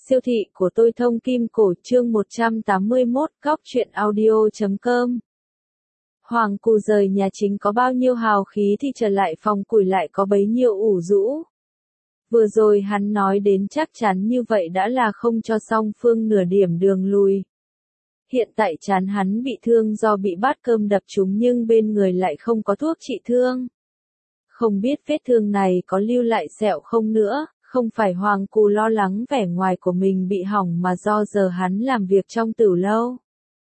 Siêu thị của tôi thông kim cổ chương 181 góc truyện audio.com. Hoàng Cù rời nhà chính có bao nhiêu hào khí thì trở lại phòng củi lại có bấy nhiêu ủ rũ. Vừa rồi hắn nói đến chắc chắn như vậy đã là không cho song phương nửa điểm đường lùi. Hiện tại chán hắn bị thương do bị bát cơm đập trúng nhưng bên người lại không có thuốc trị thương. Không biết vết thương này có lưu lại sẹo không nữa. Không phải Hoàng Cù lo lắng vẻ ngoài của mình bị hỏng mà do giờ hắn làm việc trong tửu lâu.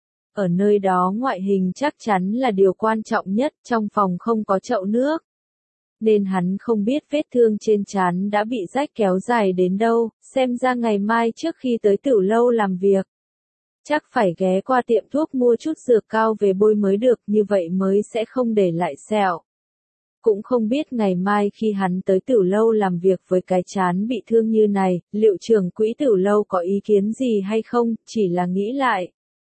Ở nơi đó ngoại hình chắc chắn là điều quan trọng nhất, trong phòng không có chậu nước. Nên hắn không biết vết thương trên trán đã bị rách kéo dài đến đâu, xem ra ngày mai trước khi tới tửu lâu làm việc. Chắc phải ghé qua tiệm thuốc mua chút dược cao về bôi mới được, như vậy mới sẽ không để lại sẹo. Cũng không biết ngày mai khi hắn tới tửu lâu làm việc với cái trán bị thương như này, liệu trưởng quỹ tửu lâu có ý kiến gì hay không, chỉ là nghĩ lại.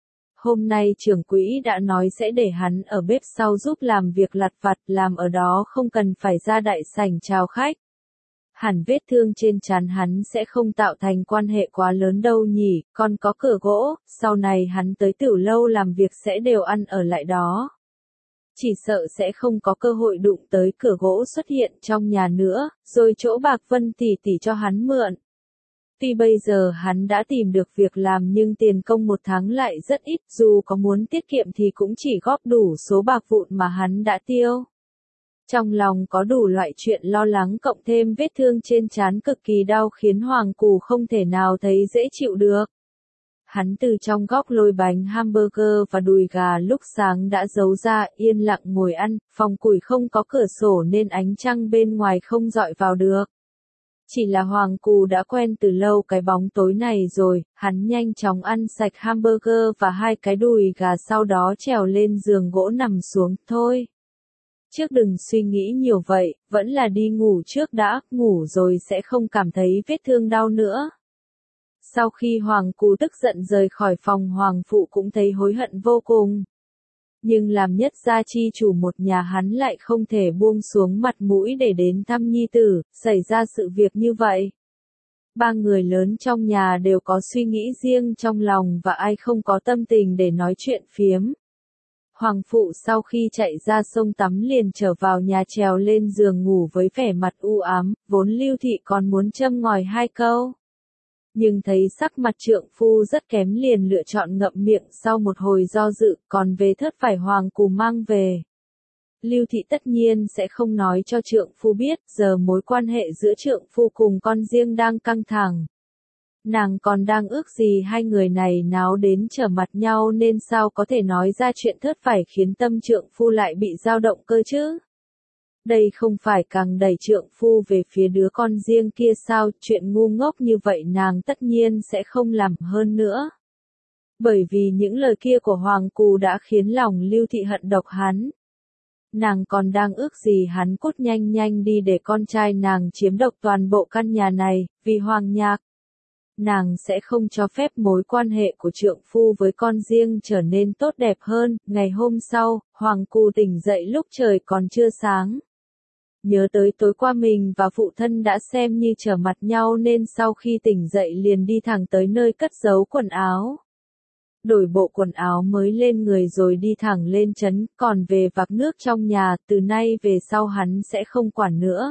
Hôm nay trưởng quỹ đã nói sẽ để hắn ở bếp sau giúp làm việc lặt vặt, làm ở đó không cần phải ra đại sảnh chào khách. Hẳn vết thương trên trán hắn sẽ không tạo thành quan hệ quá lớn đâu nhỉ, còn có cửa gỗ, sau này hắn tới tửu lâu làm việc sẽ đều ăn ở lại đó. Chỉ sợ sẽ không có cơ hội đụng tới cửa gỗ xuất hiện trong nhà nữa, rồi chỗ bạc Vân tỷ tỷ cho hắn mượn. Tuy bây giờ hắn đã tìm được việc làm nhưng tiền công một tháng lại rất ít, dù có muốn tiết kiệm thì cũng chỉ góp đủ số bạc vụn mà hắn đã tiêu. Trong lòng có đủ loại chuyện lo lắng cộng thêm vết thương trên trán cực kỳ đau khiến Hoàng Cù không thể nào thấy dễ chịu được. Hắn từ trong góc lôi bánh hamburger và đùi gà lúc sáng đã giấu ra, yên lặng ngồi ăn, phòng củi không có cửa sổ nên ánh trăng bên ngoài không dọi vào được. Chỉ là Hoàng Cù đã quen từ lâu cái bóng tối này rồi, hắn nhanh chóng ăn sạch hamburger và hai cái đùi gà sau đó trèo lên giường gỗ nằm xuống, thôi. Trước đừng suy nghĩ nhiều vậy, vẫn là đi ngủ trước đã, ngủ rồi sẽ không cảm thấy vết thương đau nữa. Sau khi Hoàng Cù tức giận rời khỏi phòng Hoàng Phụ cũng thấy hối hận vô cùng. Nhưng làm nhất gia chi chủ một nhà hắn lại không thể buông xuống mặt mũi để đến thăm nhi tử, xảy ra sự việc như vậy. Ba người lớn trong nhà đều có suy nghĩ riêng trong lòng và ai không có tâm tình để nói chuyện phiếm. Hoàng Phụ sau khi chạy ra sông tắm liền trở vào nhà trèo lên giường ngủ với vẻ mặt u ám, vốn Lưu Thị còn muốn châm ngòi hai câu. Nhưng thấy sắc mặt trượng phu rất kém liền lựa chọn ngậm miệng sau một hồi do dự, còn về thớt phải Hoàng Cù mang về. Lưu Thị tất nhiên sẽ không nói cho trượng phu biết, giờ mối quan hệ giữa trượng phu cùng con riêng đang căng thẳng. Nàng còn đang ước gì hai người này náo đến trở mặt nhau nên sao có thể nói ra chuyện thớt phải khiến tâm trượng phu lại bị dao động cơ chứ? Đây không phải càng đẩy trượng phu về phía đứa con riêng kia sao, chuyện ngu ngốc như vậy nàng tất nhiên sẽ không làm hơn nữa. Bởi vì những lời kia của Hoàng Cù đã khiến lòng Lưu Thị hận độc hắn. Nàng còn đang ước gì hắn cút nhanh nhanh đi để con trai nàng chiếm độc toàn bộ căn nhà này, vì Hoàng Nhạc. Nàng sẽ không cho phép mối quan hệ của trượng phu với con riêng trở nên tốt đẹp hơn. Ngày hôm sau, Hoàng Cù tỉnh dậy lúc trời còn chưa sáng. Nhớ tới tối qua mình và phụ thân đã xem như trở mặt nhau nên sau khi tỉnh dậy liền đi thẳng tới nơi cất giấu quần áo. Đổi bộ quần áo mới lên người rồi đi thẳng lên trấn, còn về vạc nước trong nhà, từ nay về sau hắn sẽ không quản nữa.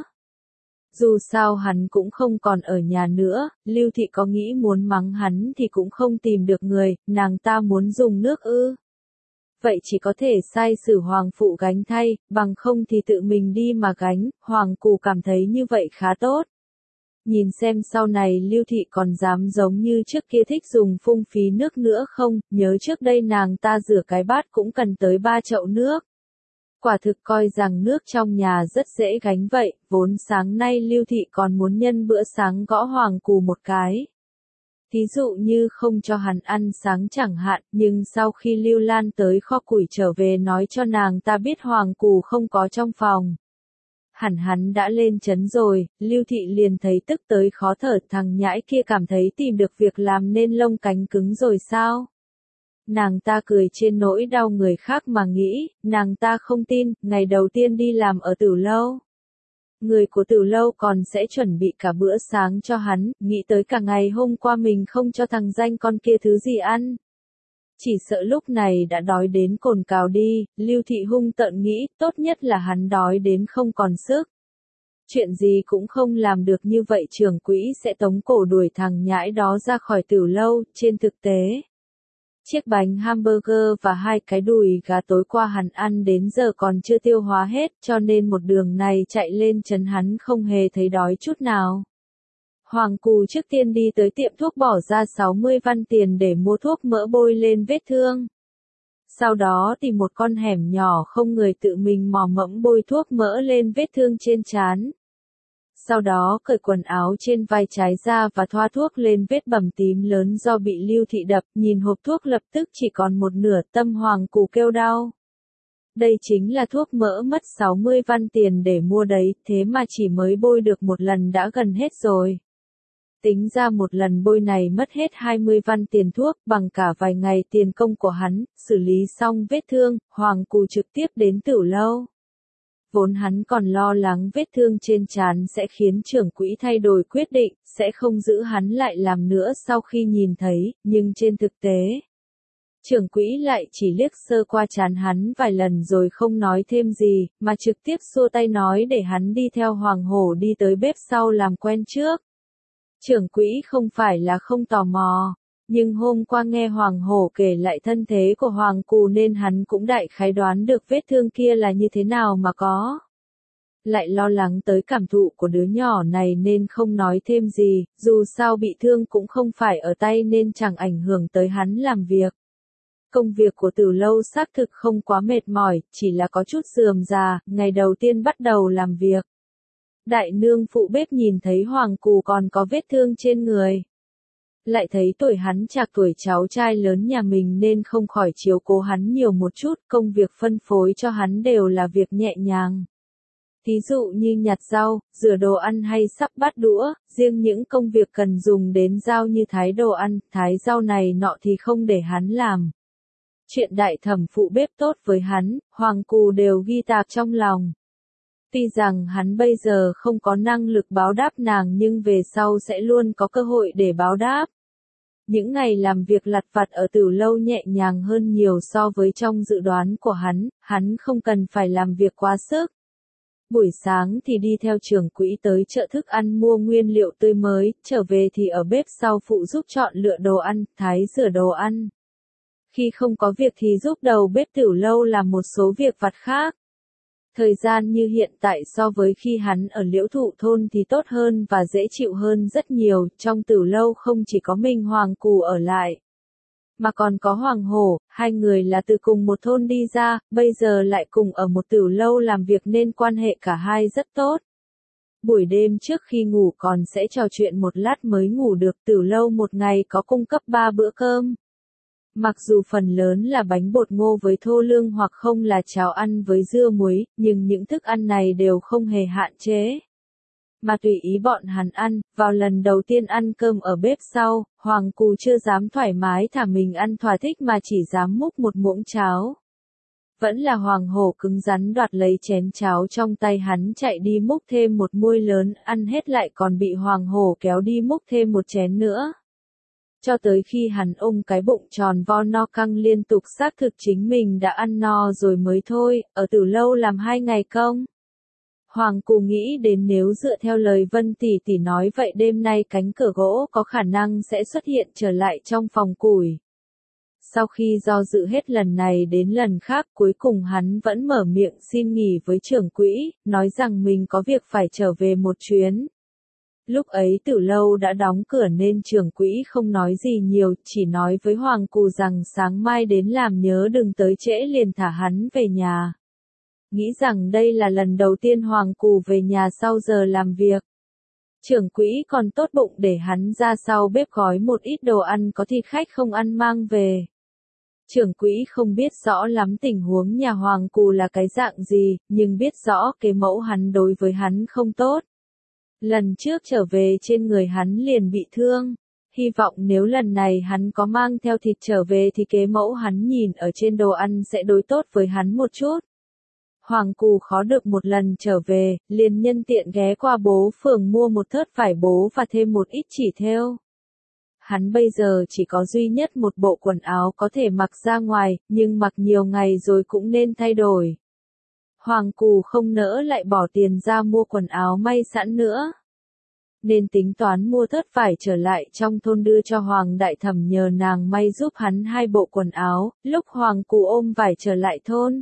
Dù sao hắn cũng không còn ở nhà nữa, Lưu Thị có nghĩ muốn mắng hắn thì cũng không tìm được người, nàng ta muốn dùng nước ư. Vậy chỉ có thể sai sử Hoàng Phụ gánh thay, bằng không thì tự mình đi mà gánh, Hoàng Cù cảm thấy như vậy khá tốt. Nhìn xem sau này Lưu Thị còn dám giống như trước kia thích dùng phung phí nước nữa không, nhớ trước đây nàng ta rửa cái bát cũng cần tới 3 chậu nước. Quả thực coi rằng nước trong nhà rất dễ gánh vậy, vốn sáng nay Lưu Thị còn muốn nhân bữa sáng gõ Hoàng Cù một cái. Thí dụ như không cho hắn ăn sáng chẳng hạn, nhưng sau khi Lưu Lan tới kho củi trở về nói cho nàng ta biết Hoàng Cù không có trong phòng. Hẳn hắn đã lên trấn rồi, Lưu Thị liền thấy tức tới khó thở, thằng nhãi kia cảm thấy tìm được việc làm nên lông cánh cứng rồi sao? Nàng ta cười trên nỗi đau người khác mà nghĩ, nàng ta không tin, ngày đầu tiên đi làm ở tửu lâu. Người của Từ Lâu còn sẽ chuẩn bị cả bữa sáng cho hắn, nghĩ tới cả ngày hôm qua mình không cho thằng danh con kia thứ gì ăn. Chỉ sợ lúc này đã đói đến cồn cào đi, Lưu Thị hung tợn nghĩ, tốt nhất là hắn đói đến không còn sức. Chuyện gì cũng không làm được như vậy trưởng quỹ sẽ tống cổ đuổi thằng nhãi đó ra khỏi Từ Lâu, trên thực tế. Chiếc bánh hamburger và 2 cái đùi gà tối qua hắn ăn đến giờ còn chưa tiêu hóa hết, cho nên một đường này chạy lên trấn hắn không hề thấy đói chút nào. Hoàng Cù trước tiên đi tới tiệm thuốc bỏ ra 60 văn tiền để mua thuốc mỡ bôi lên vết thương. Sau đó tìm một con hẻm nhỏ không người tự mình mò mẫm bôi thuốc mỡ lên vết thương trên trán. Sau đó cởi quần áo trên vai trái ra và thoa thuốc lên vết bầm tím lớn do bị Lưu Thị đập, nhìn hộp thuốc lập tức chỉ còn một nửa, tâm Hoàng Cù kêu đau. Đây chính là thuốc mỡ mất 60 văn tiền để mua đấy, thế mà chỉ mới bôi được một lần đã gần hết rồi. Tính ra một lần bôi này mất hết 20 văn tiền thuốc, bằng cả vài ngày tiền công của hắn, xử lý xong vết thương, Hoàng Cù trực tiếp đến Tử Lâu. Vốn hắn còn lo lắng vết thương trên trán sẽ khiến trưởng quỹ thay đổi quyết định, sẽ không giữ hắn lại làm nữa sau khi nhìn thấy, nhưng trên thực tế, trưởng quỹ lại chỉ liếc sơ qua trán hắn vài lần rồi không nói thêm gì, mà trực tiếp xua tay nói để hắn đi theo Hoàng Hổ đi tới bếp sau làm quen trước. Trưởng quỹ không phải là không tò mò, nhưng hôm qua nghe Hoàng Hổ kể lại thân thế của Hoàng Cù nên hắn cũng đại khái đoán được vết thương kia là như thế nào mà có. Lại lo lắng tới cảm thụ của đứa nhỏ này nên không nói thêm gì, dù sao bị thương cũng không phải ở tay nên chẳng ảnh hưởng tới hắn làm việc. Công việc của Từ Lâu xác thực không quá mệt mỏi, chỉ là có chút rườm rà, ngày đầu tiên bắt đầu làm việc. Đại nương phụ bếp nhìn thấy Hoàng Cù còn có vết thương trên người. Lại thấy tuổi hắn trạc tuổi cháu trai lớn nhà mình nên không khỏi chiếu cố hắn nhiều một chút, công việc phân phối cho hắn đều là việc nhẹ nhàng. Ví dụ như nhặt rau, rửa đồ ăn hay sắp bát đũa, riêng những công việc cần dùng đến dao như thái đồ ăn, thái rau này nọ thì không để hắn làm. Chuyện đại thẩm phụ bếp tốt với hắn, Hoàng Cù đều ghi tạc trong lòng. Tuy rằng hắn bây giờ không có năng lực báo đáp nàng nhưng về sau sẽ luôn có cơ hội để báo đáp. Những ngày làm việc lặt vặt ở Tử Lâu nhẹ nhàng hơn nhiều so với trong dự đoán của hắn không cần phải làm việc quá sức. Buổi sáng thì đi theo trưởng quỹ tới chợ thức ăn mua nguyên liệu tươi mới, trở về thì ở bếp sau phụ giúp chọn lựa đồ ăn, thái rửa đồ ăn. Khi không có việc thì giúp đầu bếp Tử Lâu làm một số việc vặt khác. Thời gian như hiện tại so với khi hắn ở Liễu Thụ thôn thì tốt hơn và dễ chịu hơn rất nhiều, trong Tử Lâu không chỉ có mình Hoàng Cù ở lại, mà còn có Hoàng Hổ, hai người là từ cùng một thôn đi ra, bây giờ lại cùng ở một Tử Lâu làm việc nên quan hệ cả hai rất tốt. Buổi đêm trước khi ngủ còn sẽ trò chuyện một lát mới ngủ được, Tử Lâu một ngày có cung cấp 3 bữa cơm. Mặc dù phần lớn là bánh bột ngô với thô lương hoặc không là cháo ăn với dưa muối, nhưng những thức ăn này đều không hề hạn chế. Mà tùy ý bọn hắn ăn, vào lần đầu tiên ăn cơm ở bếp sau, Hoàng Cù chưa dám thoải mái thả mình ăn thỏa thích mà chỉ dám múc một muỗng cháo. Vẫn là Hoàng Hổ cứng rắn đoạt lấy chén cháo trong tay hắn chạy đi múc thêm một muôi lớn, ăn hết lại còn bị Hoàng Hổ kéo đi múc thêm một chén nữa. Cho tới khi hắn ôm cái bụng tròn vo no căng liên tục xác thực chính mình đã ăn no rồi mới thôi, ở Tử Lâu làm 2 ngày công. Hoàng Cù nghĩ đến nếu dựa theo lời Vân tỷ tỷ nói vậy đêm nay cánh cửa gỗ có khả năng sẽ xuất hiện trở lại trong phòng củi. Sau khi do dự hết lần này đến lần khác cuối cùng hắn vẫn mở miệng xin nghỉ với trưởng quỹ, nói rằng mình có việc phải trở về một chuyến. Lúc ấy Tử Lâu đã đóng cửa nên trưởng quỹ không nói gì nhiều, chỉ nói với Hoàng Cù rằng sáng mai đến làm nhớ đừng tới trễ liền thả hắn về nhà. Nghĩ rằng đây là lần đầu tiên Hoàng Cù về nhà sau giờ làm việc. Trưởng quỹ còn tốt bụng để hắn ra sau bếp gói một ít đồ ăn có thịt khách không ăn mang về. Trưởng quỹ không biết rõ lắm tình huống nhà Hoàng Cù là cái dạng gì, nhưng biết rõ cái mẫu hắn đối với hắn không tốt. Lần trước trở về trên người hắn liền bị thương. Hy vọng nếu lần này hắn có mang theo thịt trở về thì kế mẫu hắn nhìn ở trên đồ ăn sẽ đối tốt với hắn một chút. Hoàng Cù khó được một lần trở về, liền nhân tiện ghé qua bố phường mua một thớt vải bố và thêm một ít chỉ thêu. Hắn bây giờ chỉ có duy nhất một bộ quần áo có thể mặc ra ngoài, nhưng mặc nhiều ngày rồi cũng nên thay đổi. Hoàng Cù không nỡ lại bỏ tiền ra mua quần áo may sẵn nữa, nên tính toán mua thớt vải trở lại trong thôn đưa cho Hoàng Đại Thẩm nhờ nàng may giúp hắn 2 bộ quần áo. Lúc Hoàng Cù ôm vải trở lại thôn,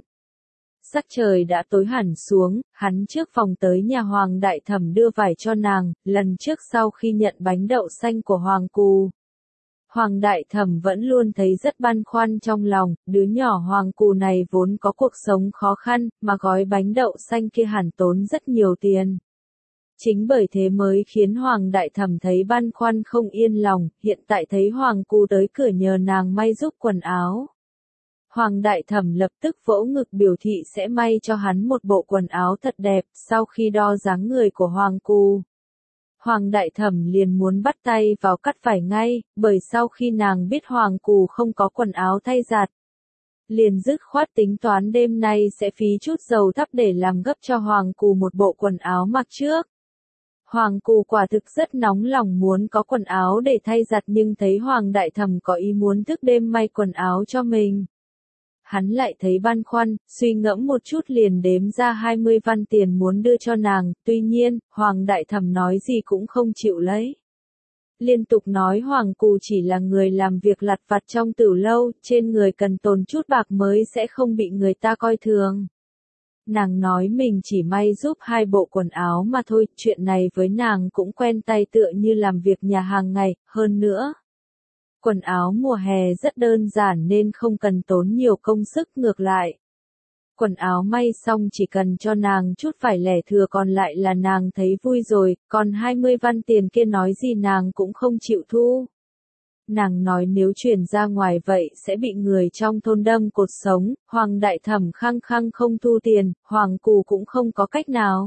sắc trời đã tối hẳn xuống, hắn trước phòng tới nhà Hoàng Đại Thẩm đưa vải cho nàng. Lần trước sau khi nhận bánh đậu xanh của Hoàng Cù, Hoàng Đại Thẩm vẫn luôn thấy rất băn khoăn trong lòng, đứa nhỏ Hoàng Cù này vốn có cuộc sống khó khăn, mà gói bánh đậu xanh kia hẳn tốn rất nhiều tiền. Chính bởi thế mới khiến Hoàng Đại Thẩm thấy băn khoăn không yên lòng. Hiện tại thấy Hoàng Cù tới cửa nhờ nàng may giúp quần áo, Hoàng Đại Thẩm lập tức vỗ ngực biểu thị sẽ may cho hắn một bộ quần áo thật đẹp. Sau khi đo dáng người của Hoàng Cù, Hoàng Đại Thẩm liền muốn bắt tay vào cắt vải ngay, bởi sau khi nàng biết Hoàng Cù không có quần áo thay giặt, liền dứt khoát tính toán đêm nay sẽ phí chút dầu thắp để làm gấp cho Hoàng Cù một bộ quần áo mặc trước. Hoàng Cù quả thực rất nóng lòng muốn có quần áo để thay giặt, nhưng thấy Hoàng Đại Thẩm có ý muốn thức đêm may quần áo cho mình, hắn lại thấy băn khoăn, suy ngẫm một chút liền đếm ra 20 văn tiền muốn đưa cho nàng. Tuy nhiên, Hoàng Đại Thẩm nói gì cũng không chịu lấy, liên tục nói Hoàng Cù chỉ là người làm việc lặt vặt trong tửu lâu, trên người cần tồn chút bạc mới sẽ không bị người ta coi thường. Nàng nói mình chỉ may giúp 2 bộ quần áo mà thôi, chuyện này với nàng cũng quen tay tựa như làm việc nhà hàng ngày. Hơn nữa, quần áo mùa hè rất đơn giản nên không cần tốn nhiều công sức, ngược lại, quần áo may xong chỉ cần cho nàng chút vải lẻ thừa còn lại là nàng thấy vui rồi. Còn 20 văn tiền kia nói gì nàng cũng không chịu thu. Nàng nói nếu chuyển ra ngoài vậy sẽ bị người trong thôn đâm cột sống. Hoàng Đại Thẩm khăng khăng không thu tiền, Hoàng Cù cũng không có cách nào.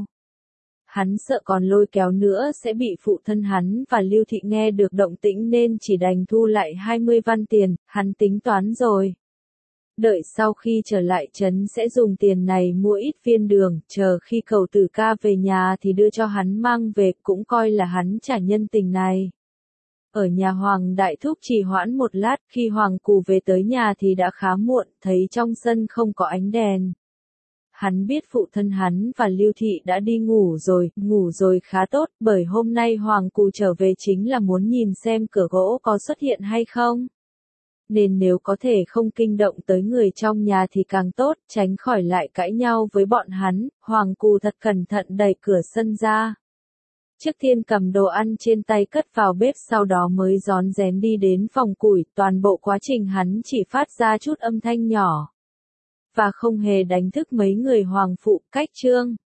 Hắn sợ còn lôi kéo nữa sẽ bị phụ thân hắn và Lưu Thị nghe được động tĩnh nên chỉ đành thu lại 20 văn tiền. Hắn tính toán rồi, đợi sau khi trở lại trấn sẽ dùng tiền này mua ít viên đường, chờ khi Cẩu Tử Ca về nhà thì đưa cho hắn mang về, cũng coi là hắn trả nhân tình này. Ở nhà Hoàng Đại Thúc trì hoãn một lát, khi Hoàng Cù về tới nhà thì đã khá muộn, thấy trong sân không có ánh đèn. Hắn biết phụ thân hắn và Lưu Thị đã đi ngủ rồi khá tốt, bởi hôm nay Hoàng Cù trở về chính là muốn nhìn xem cửa gỗ có xuất hiện hay không. Nên nếu có thể không kinh động tới người trong nhà thì càng tốt, tránh khỏi lại cãi nhau với bọn hắn. Hoàng Cù thật cẩn thận đẩy cửa sân ra. Trước tiên cầm đồ ăn trên tay cất vào bếp, sau đó mới rón rén đi đến phòng củi. Toàn bộ quá trình hắn chỉ phát ra chút âm thanh nhỏ, và không hề đánh thức mấy người Hoàng phụ. Cách chương